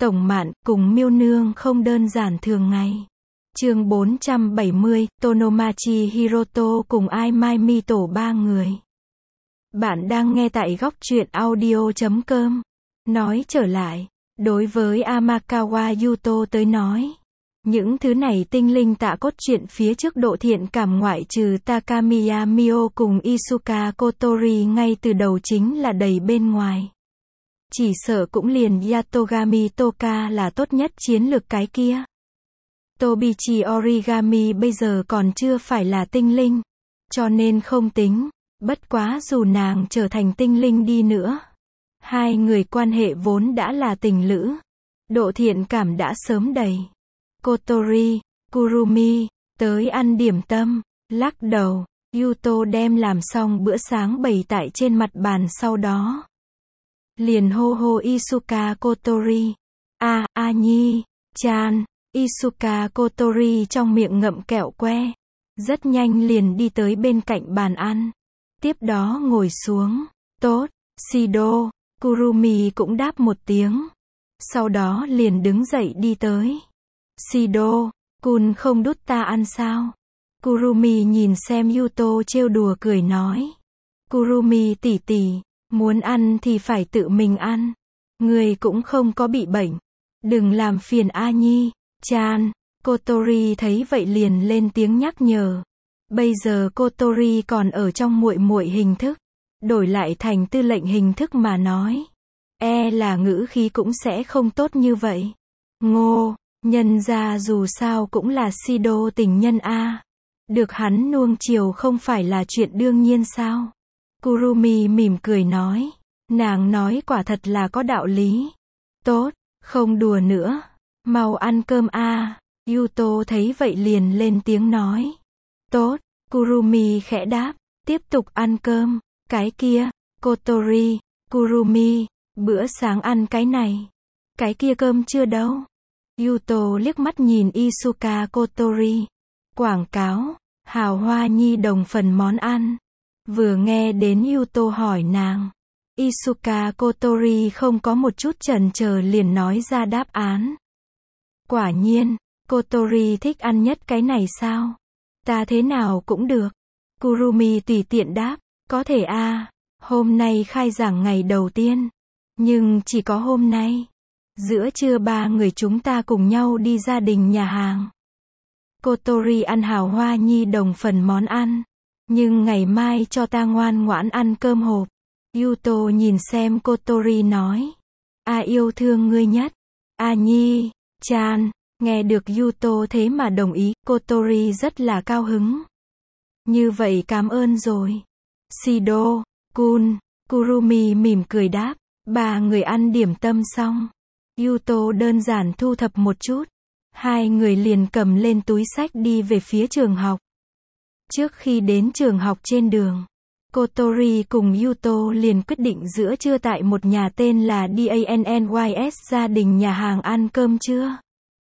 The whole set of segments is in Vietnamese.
Tổng Mạn cùng Miêu Nương không đơn giản thường ngày. Chương 470, Tonomachi Hiroto cùng Ai Mai Mito ba người. Bạn đang nghe tại góc truyện audio.com. Nói trở lại, đối với Amakawa Yuto tới nói, những thứ này tinh linh tạ cốt truyện phía trước độ thiện cảm ngoại trừ Takamiya Mio cùng Isuka Kotori ngay từ đầu chính là đầy bên ngoài. Chỉ sợ cũng liền Yatogami Toka là tốt nhất chiến lược cái kia. Tobichi Origami bây giờ còn chưa phải là tinh linh, cho nên không tính, bất quá dù nàng trở thành tinh linh đi nữa. Hai người quan hệ vốn đã là tình lữ, độ thiện cảm đã sớm đầy. Kotori, Kurumi, tới ăn điểm tâm, lắc đầu, Yuto đem làm xong bữa sáng bày tại trên mặt bàn sau đó. Liền hô hô Isuka Kotori. Nhi, chan, Isuka Kotori trong miệng ngậm kẹo que. Rất nhanh liền đi tới bên cạnh bàn ăn. Tiếp đó ngồi xuống. Tốt, Shido, Kurumi cũng đáp một tiếng. Sau đó liền đứng dậy đi tới. Shido, kun không đút ta ăn sao? Kurumi nhìn xem Yuto trêu đùa cười nói. Kurumi tỷ tỷ, muốn ăn thì phải tự mình ăn. Người cũng không có bị bệnh. Đừng làm phiền Nhi, chan. Kotori thấy vậy liền lên tiếng nhắc nhở. Bây giờ Kotori còn ở trong muội muội hình thức. Đổi lại thành tư lệnh hình thức mà nói. Là ngữ khí cũng sẽ không tốt như vậy. Ngô, nhân ra dù sao cũng là Shido tình nhân a. Được hắn nuông chiều không phải là chuyện đương nhiên sao? Kurumi mỉm cười nói. Nàng nói quả thật là có đạo lý. Tốt, không đùa nữa. Mau ăn cơm a. Yuto thấy vậy liền lên tiếng nói. Tốt, Kurumi khẽ đáp. Tiếp tục ăn cơm. Cái kia, Kotori, Kurumi, bữa sáng ăn cái này. Cái kia cơm chưa đâu. Yuto liếc mắt nhìn Isuka Kotori. Quảng cáo, hào hoa nhi đồng phần món ăn. Vừa nghe đến Yuto hỏi nàng, Isuka Kotori không có một chút chần chờ liền nói ra đáp án. Quả nhiên, Kotori thích ăn nhất cái này sao? Ta thế nào cũng được. Kurumi tùy tiện đáp, có thể hôm nay khai giảng ngày đầu tiên. Nhưng chỉ có hôm nay. Giữa trưa ba người chúng ta cùng nhau đi gia đình nhà hàng. Kotori ăn hào hoa nhi đồng phần món ăn. Nhưng ngày mai cho ta ngoan ngoãn ăn cơm hộp. Yuto nhìn xem Kotori nói. Yêu thương ngươi nhất. Nhi, chan. Nghe được Yuto thế mà đồng ý, Kotori rất là cao hứng. Như vậy cảm ơn rồi. Shido, kun, Kurumi mỉm cười đáp. Ba người ăn điểm tâm xong. Yuto đơn giản thu thập một chút. Hai người liền cầm lên túi xách đi về phía trường học. Trước khi đến trường học trên đường, Kotori cùng Yuto liền quyết định giữa trưa tại một nhà tên là DANNYS gia đình nhà hàng ăn cơm trưa.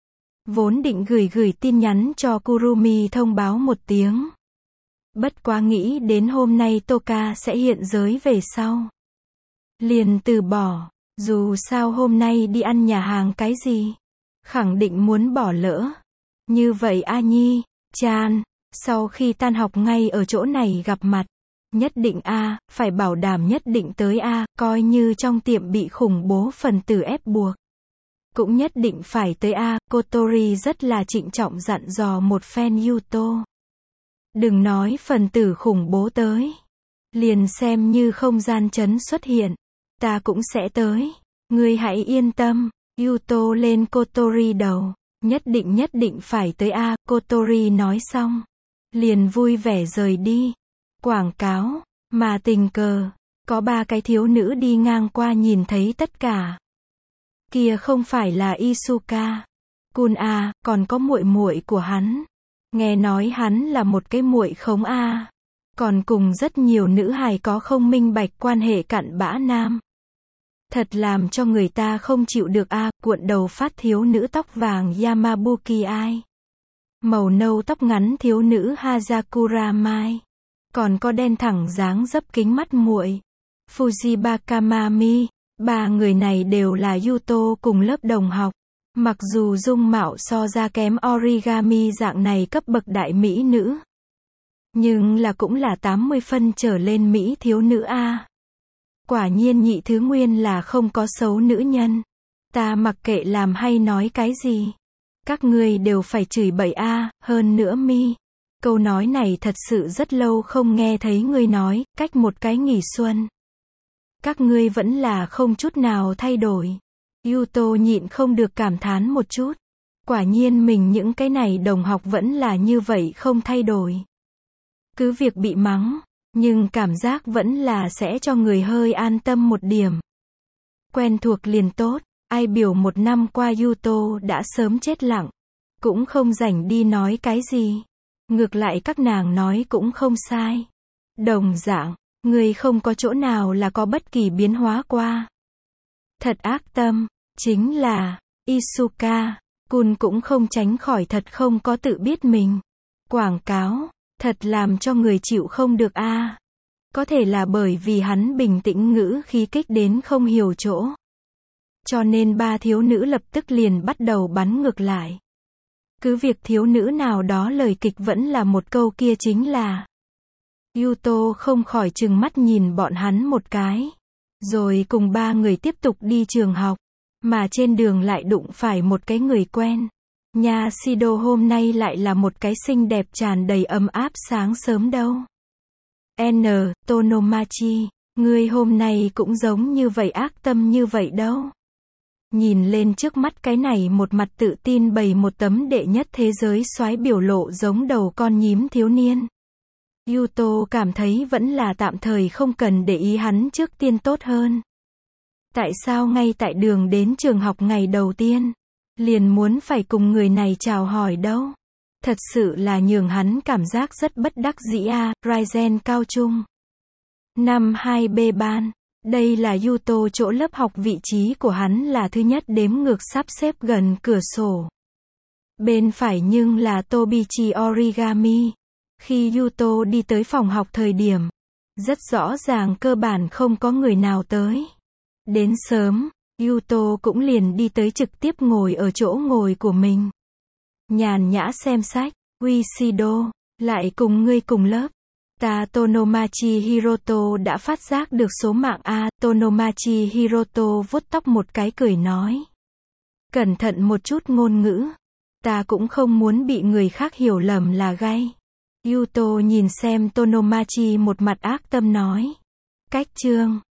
Vốn định gửi tin nhắn cho Kurumi thông báo một tiếng. Bất quá nghĩ đến hôm nay Toka sẽ hiện giới về sau. Liền từ bỏ, dù sao hôm nay đi ăn nhà hàng cái gì. Khẳng định muốn bỏ lỡ. Như vậy Nhi, chan, sau khi tan học ngay ở chỗ này gặp mặt. Nhất định phải bảo đảm nhất định tới coi như trong tiệm bị khủng bố phần tử ép buộc. Cũng nhất định phải tới Kotori rất là trịnh trọng dặn dò một phen Yuto. Đừng nói phần tử khủng bố tới. Liền xem như không gian chấn xuất hiện. Ta cũng sẽ tới. Ngươi hãy yên tâm. Yuto lên Kotori đầu. Nhất định phải tới Kotori nói xong. Liền vui vẻ rời đi. Quảng cáo. Mà tình cờ. Có ba cái thiếu nữ đi ngang qua nhìn thấy tất cả. Kia không phải là Isuka kun còn có muội muội của hắn. Nghe nói hắn là một cái muội khống còn cùng rất nhiều nữ hài có không minh bạch quan hệ cặn bã nam. Thật làm cho người ta không chịu được cuộn đầu phát thiếu nữ tóc vàng Yamabuki Ai. Màu nâu tóc ngắn thiếu nữ Hazakura Mai. Còn có đen thẳng dáng dấp kính mắt muội Fujibaka Mami. Ba người này đều là Yuto cùng lớp đồng học. Mặc dù dung mạo so ra kém Origami dạng này cấp bậc đại mỹ nữ. Nhưng là cũng là 80 phân trở lên mỹ thiếu nữ a. Quả nhiên nhị thứ nguyên là không có xấu nữ nhân. Ta mặc kệ làm hay nói cái gì. Các ngươi đều phải chửi bậy a, hơn nữa mi. Câu nói này thật sự rất lâu không nghe thấy ngươi nói, cách một cái nghỉ xuân. Các ngươi vẫn là không chút nào thay đổi. Yuto nhịn không được cảm thán một chút. Quả nhiên mình những cái này đồng học vẫn là như vậy không thay đổi. Cứ việc bị mắng, nhưng cảm giác vẫn là sẽ cho người hơi an tâm một điểm. Quen thuộc liền tốt, ai biểu một năm qua Yuto đã sớm chết lặng. Cũng không rảnh đi nói cái gì. Ngược lại các nàng nói cũng không sai. Đồng dạng, người không có chỗ nào là có bất kỳ biến hóa qua. Thật ác tâm, chính là, Isuka, Kun cũng không tránh khỏi thật không có tự biết mình. Quảng cáo, thật làm cho người chịu không được a. Có thể là bởi vì hắn bình tĩnh ngữ khí kích đến không hiểu chỗ. Cho nên ba thiếu nữ lập tức liền bắt đầu bắn ngược lại. Cứ việc thiếu nữ nào đó lời kịch vẫn là một câu kia chính là. Yuto không khỏi trừng mắt nhìn bọn hắn một cái. Rồi cùng ba người tiếp tục đi trường học. Mà trên đường lại đụng phải một cái người quen. Nha Shido hôm nay lại là một cái xinh đẹp tràn đầy ấm áp sáng sớm đâu. Tonomachi, ngươi hôm nay cũng giống như vậy ác tâm như vậy đâu. Nhìn lên trước mắt cái này một mặt tự tin bày một tấm đệ nhất thế giới soái biểu lộ giống đầu con nhím thiếu niên. Yuto cảm thấy vẫn là tạm thời không cần để ý hắn trước tiên tốt hơn. Tại sao ngay tại đường đến trường học ngày đầu tiên, liền muốn phải cùng người này chào hỏi đâu? Thật sự là nhường hắn cảm giác rất bất đắc dĩ a. Raizen cao trung. Năm 2B ban. Đây là Yuto chỗ lớp học, vị trí của hắn là thứ nhất đếm ngược sắp xếp gần cửa sổ. Bên phải nhưng là Tobichi Origami. Khi Yuto đi tới phòng học thời điểm, rất rõ ràng cơ bản không có người nào tới. Đến sớm, Yuto cũng liền đi tới trực tiếp ngồi ở chỗ ngồi của mình. Nhàn nhã xem sách, Uishido, lại cùng ngươi cùng lớp. Ta Tonomachi Hiroto đã phát giác được số mạng A. Tonomachi Hiroto vuốt tóc một cái cười nói. Cẩn thận một chút ngôn ngữ. Ta cũng không muốn bị người khác hiểu lầm là gay. Yuto nhìn xem Tonomachi một mặt ác tâm nói. Cách chương.